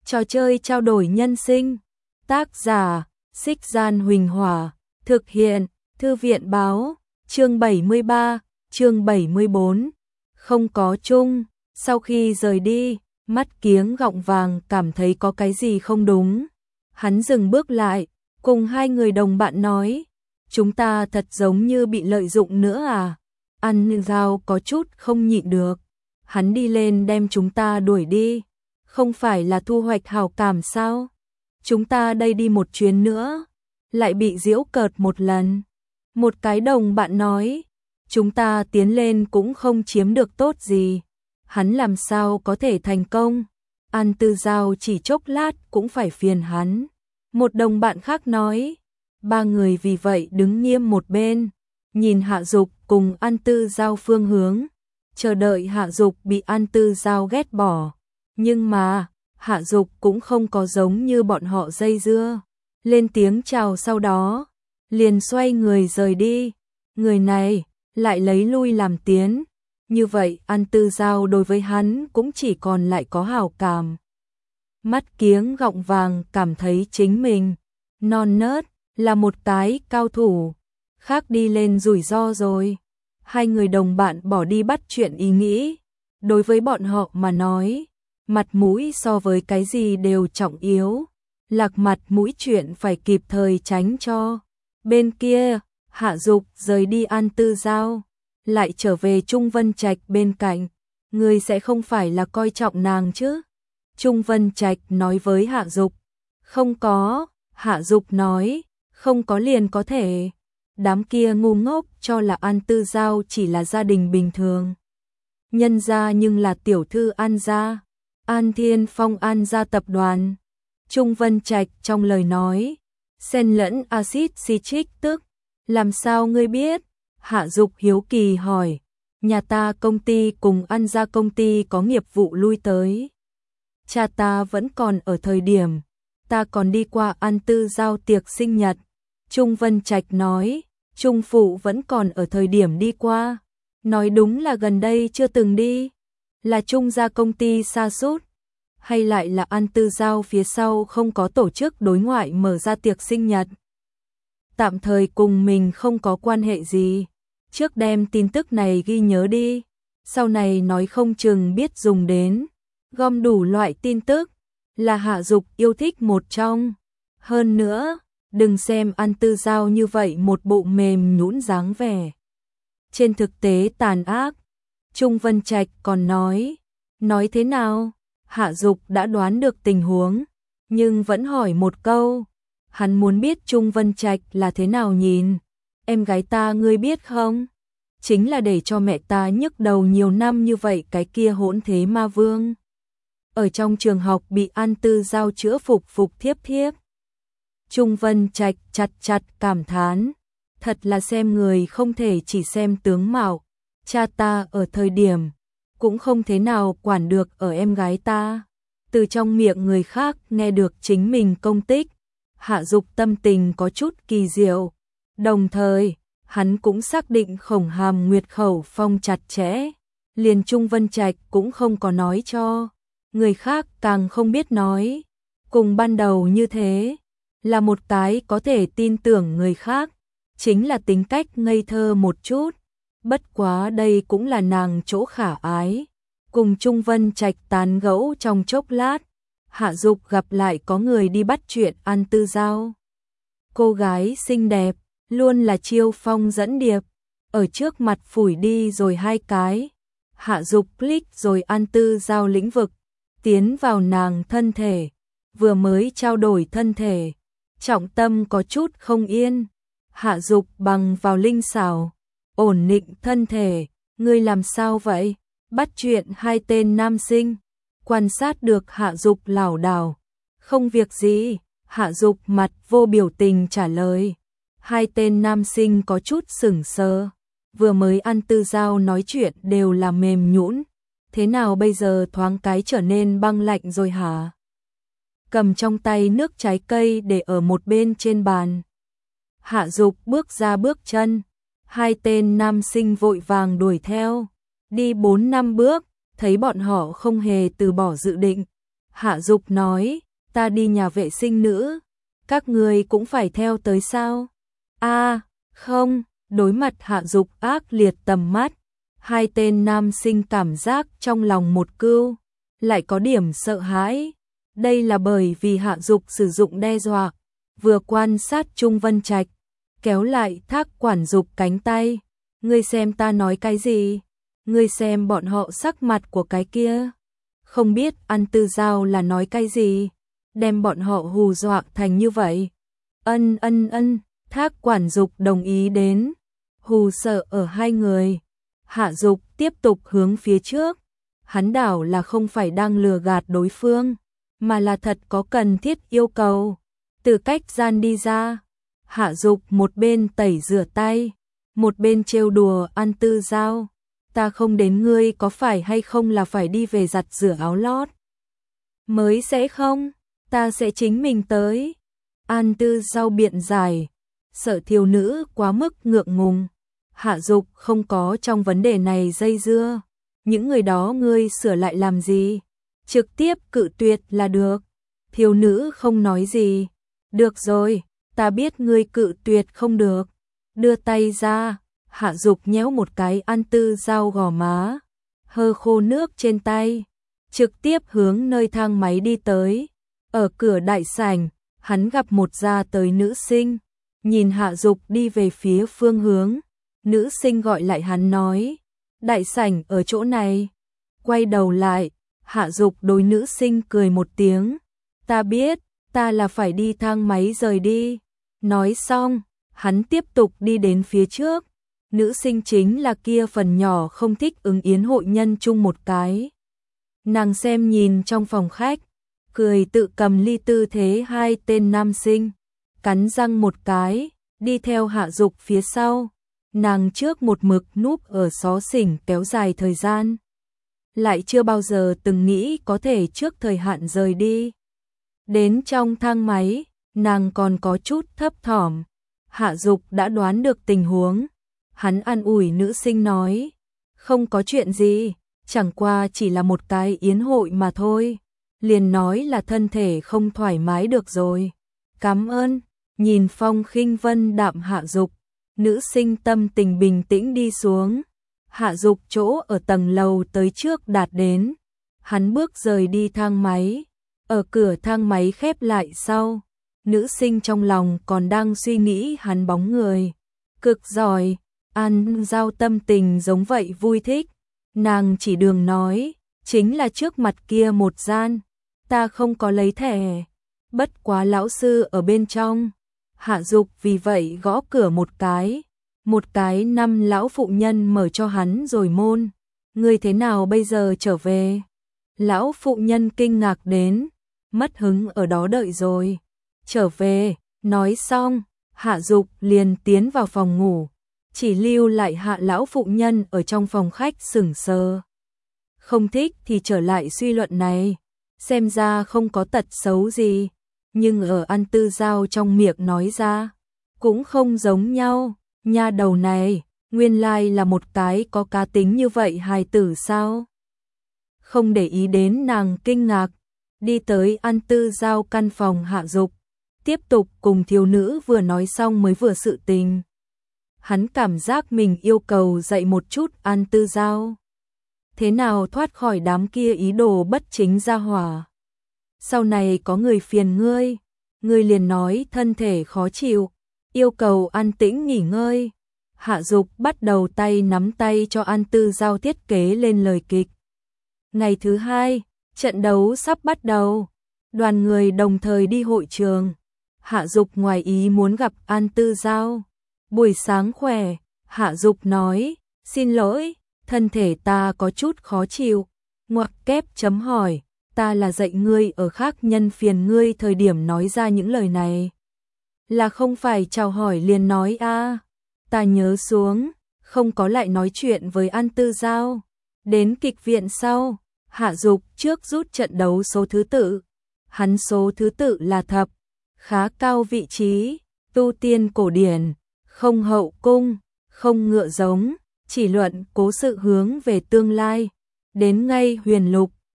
Trò chơi trao đổi nhân sinh. Tác giả, Xích Gian Huỳnh Hỏa. Thực hiện, Thư viện Báo. Chương 73, chương 74. Không có chung. Sau khi rời đi, Mắt Kiếng Gọng Vàng cảm thấy có cái gì không đúng. Hắn dừng bước lại, cùng hai người đồng bạn nói. Chúng ta thật giống như bị lợi dụng nữa à? An Giao có chút không nhịn được. Hắn đi lên đem chúng ta đuổi đi. Không phải là thu hoạch hảo cảm sao? Chúng ta đây đi một chuyến nữa, lại bị giễu cợt một lần. Một cái đồng bạn nói, chúng ta tiến lên cũng không chiếm được tốt gì. Hắn làm sao có thể thành công? An Tư Giao chỉ chốc lát cũng phải phiền hắn. Một đồng bạn khác nói, ba người vì vậy đứng nghiêm một bên, nhìn Hạ Dục cùng An Tư Giao phương hướng, chờ đợi Hạ Dục bị An Tư Giao ghét bỏ. Nhưng mà, Hạ Dục cũng không có giống như bọn họ dây dưa, lên tiếng chào sau đó, liền xoay người rời đi. Người này lại lấy lui làm tiến, như vậy An Tư Giao đối với hắn cũng chỉ còn lại có hảo cảm. Mắt Kiếng Gọng Vàng cảm thấy chính mình non nớt, là một cái cao thủ, khác đi lên rủi ro rồi. Hai người đồng bạn bỏ đi bắt chuyện ý nghĩ, đối với bọn họ mà nói, mặt mũi so với cái gì đều trọng yếu, lạc mặt mũi chuyện phải kịp thời tránh cho. Bên kia, Hạ Dục rời đi An Tư Giao, lại trở về Trung Vân Trạch bên cạnh. Ngươi sẽ không phải là coi trọng nàng chứ? Trung Vân Trạch nói với Hạ Dục. Không có, Hạ Dục nói, không có liền có thể. Đám kia ngu ngốc cho là An Tư Giao chỉ là gia đình bình thường. Nhân gia nhưng là tiểu thư An gia, An Thiên Phong An gia tập đoàn. Trung Vân Trạch trong lời nói, xen lẫn axit citric tức. Làm sao ngươi biết? Hạ Dục hiếu kỳ hỏi. Nhà ta công ty cùng An gia công ty có nghiệp vụ lui tới. Cha ta vẫn còn ở thời điểm, ta còn đi qua An Tư Giao tiệc sinh nhật. Trung Vân Trạch nói, Trung phụ vẫn còn ở thời điểm đi qua. Nói đúng là gần đây chưa từng đi. Là Trung gia công ty sa sút, hay lại là An Tư Giao phía sau không có tổ chức đối ngoại mở ra tiệc sinh nhật. Tạm thời cùng mình không có quan hệ gì. Trước đem tin tức này ghi nhớ đi, sau này nói không chừng biết dùng đến. Gom đủ loại tin tức, là Hạ Dục yêu thích một trong. Hơn nữa, đừng xem An Tư Giao như vậy một bộ mềm nhũn dáng vẻ. Trên thực tế tàn ác. Trung Vân Trạch còn nói thế nào? Hạ Dục đã đoán được tình huống, nhưng vẫn hỏi một câu. Hắn muốn biết Trung Vân Trạch là thế nào nhìn. Em gái ta ngươi biết không? Chính là để cho mẹ ta nhức đầu nhiều năm như vậy cái kia hỗn thế ma vương. Ở trong trường học bị An Tư Giao chữa phục thiếp. Trung Vân Trạch chặt cảm thán. Thật là xem người không thể chỉ xem tướng mạo. Cha ta ở thời điểm cũng không thế nào quản được ở em gái ta. Từ trong miệng người khác nghe được chính mình công tích, Hạ Dục tâm tình có chút kỳ diệu. Đồng thời, hắn cũng xác định Khổng Hàm Nguyệt khẩu phong chặt chẽ, liền Trung Vân Trạch cũng không có nói cho. Người khác càng không biết nói. Cùng ban đầu như thế, là một cái có thể tin tưởng người khác, chính là tính cách ngây thơ một chút. Bất quá đây cũng là nàng chỗ khả ái. Cùng Trung Vân Trạch tán gẫu trong chốc lát, Hạ Dục gặp lại có người đi bắt chuyện An Tư Giao. Cô gái xinh đẹp, luôn là chiêu phong dẫn điệp, ở trước mặt phủi đi rồi hai cái. Hạ Dục click rồi An Tư Giao lĩnh vực, tiến vào nàng thân thể, vừa mới trao đổi thân thể, trọng tâm có chút không yên. Hạ Dục bằng vào linh xảo, ổn định thân thể. Ngươi làm sao vậy? Bắt chuyện hai tên nam sinh, quan sát được Hạ Dục lảo đảo. Không việc gì, Hạ Dục mặt vô biểu tình trả lời. Hai tên nam sinh có chút sững sờ. Vừa mới An Tư Giao nói chuyện đều là mềm nhũn, thế nào bây giờ thoáng cái trở nên băng lạnh rồi hả? Cầm trong tay nước trái cây để ở một bên trên bàn. Hạ Dục bước ra bước chân, hai tên nam sinh vội vàng đuổi theo. Đi 4-5 bước, thấy bọn họ không hề từ bỏ dự định. Hạ Dục nói, ta đi nhà vệ sinh nữ, các người cũng phải theo tới sao? Không, đối mặt Hạ Dục ác liệt tầm mắt, hai tên nam sinh cảm giác trong lòng một cưu, lại có điểm sợ hãi. Đây là bởi vì Hạ Dục sử dụng đe dọa, vừa quan sát Trung Vân Trạch, kéo lại Thác Quản Dục cánh tay. Ngươi xem ta nói cái gì? Ngươi xem bọn họ sắc mặt của cái kia. Không biết An Tư Giao là nói cái gì? Đem bọn họ hù dọa thành như vậy. Ân, Thác Quản Dục đồng ý đến. Hù sợ ở hai người. Hạ Dục tiếp tục hướng phía trước. Hắn đảo là không phải đang lừa gạt đối phương, mà là thật có cần thiết yêu cầu. Từ cách gian đi ra, Hạ Dục một bên tẩy rửa tay, một bên trêu đùa An Tư Giao. Ta không đến ngươi có phải hay không là phải đi về giặt rửa áo lót? Mới sẽ không, ta sẽ chính mình tới. An Tư Giao biện giải, sợ thiếu nữ quá mức ngượng ngùng. Hạ Dục không có trong vấn đề này dây dưa. Những người đó ngươi sửa lại làm gì? Trực tiếp cự tuyệt là được. Thiếu nữ không nói gì. Được rồi, ta biết ngươi cự tuyệt không được. Đưa tay ra, Hạ Dục nhéo một cái An Tư Giao gò má, hơ khô nước trên tay, trực tiếp hướng nơi thang máy đi tới. Ở cửa đại sảnh, hắn gặp một ra tới nữ sinh, nhìn Hạ Dục đi về phía phương hướng. Nữ sinh gọi lại hắn nói, đại sảnh ở chỗ này. Quay đầu lại, Hạ Dục đối nữ sinh cười một tiếng, ta biết, ta là phải đi thang máy rời đi. Nói xong, hắn tiếp tục đi đến phía trước. Nữ sinh chính là kia phần nhỏ không thích ứng yến hội nhân chung một cái. Nàng xem nhìn trong phòng khách, cười tự cầm ly tư thế hai tên nam sinh, cắn răng một cái, đi theo Hạ Dục phía sau. Nàng trước một mực núp ở xó xỉnh kéo dài thời gian, lại chưa bao giờ từng nghĩ có thể trước thời hạn rời đi. Đến trong thang máy, nàng còn có chút thấp thỏm. Hạ Dục đã đoán được tình huống. Hắn an ủi nữ sinh nói, không có chuyện gì, chẳng qua chỉ là một cái yến hội mà thôi. Liền nói là thân thể không thoải mái được rồi. Cảm ơn. Nhìn phong khinh vân đạm Hạ Dục, nữ sinh tâm tình bình tĩnh đi xuống. Hạ Dục chỗ ở tầng lầu tới trước đạt đến. Hắn bước rời đi thang máy. Ở cửa thang máy khép lại sau, nữ sinh trong lòng còn đang suy nghĩ hắn bóng người. Cực giỏi. An Giao tâm tình giống vậy vui thích. Nàng chỉ đường nói, chính là trước mặt kia một gian. Ta không có lấy thẻ. Bất quá lão sư ở bên trong. Hạ Dục vì vậy gõ cửa một cái. Một cái năm lão phụ nhân mở cho hắn rồi môn. Ngươi thế nào bây giờ trở về? Lão phụ nhân kinh ngạc đến, mất hứng ở đó đợi rồi. Trở về, nói xong, Hạ Dục liền tiến vào phòng ngủ. Chỉ lưu lại Hạ lão phụ nhân ở trong phòng khách sững sờ. Không thích thì trở lại suy luận này, xem ra không có tật xấu gì, nhưng ở An Tư Giao trong miệng nói ra, cũng không giống nhau. Nha đầu này, nguyên lai là một cái có cá tính như vậy hài tử sao? Không để ý đến nàng kinh ngạc, đi tới An Tư Giao căn phòng Hạ Dục, tiếp tục cùng thiếu nữ vừa nói xong mới vừa sự tình. Hắn cảm giác mình yêu cầu dạy một chút An Tư Giao. Thế nào thoát khỏi đám kia ý đồ bất chính gia hỏa. Sau này có người phiền ngươi, ngươi liền nói thân thể khó chịu, yêu cầu an tĩnh nghỉ ngơi. Hạ Dục bắt đầu tay nắm tay cho An Tư Giao thiết kế lên lời kịch. Ngày thứ hai, trận đấu sắp bắt đầu. Đoàn người đồng thời đi hội trường. Hạ Dục ngoài ý muốn gặp An Tư Giao. Buổi sáng khỏe, Hạ Dục nói, xin lỗi, thân thể ta có chút khó chịu. Ngoặc kép chấm hỏi, ta là dạy ngươi ở khác nhân phiền ngươi thời điểm nói ra những lời này. Là không phải chào hỏi liền nói a. Ta nhớ xuống, không có lại nói chuyện với An Tư Giao. Đến kịch viện sau, Hạ Dục trước rút trận đấu số thứ tự. Hắn số thứ tự là thập, khá cao vị trí, tu tiên cổ điển, không hậu cung, không ngựa giống, chỉ luận cố sự hướng về tương lai. Đến ngay huyền lục,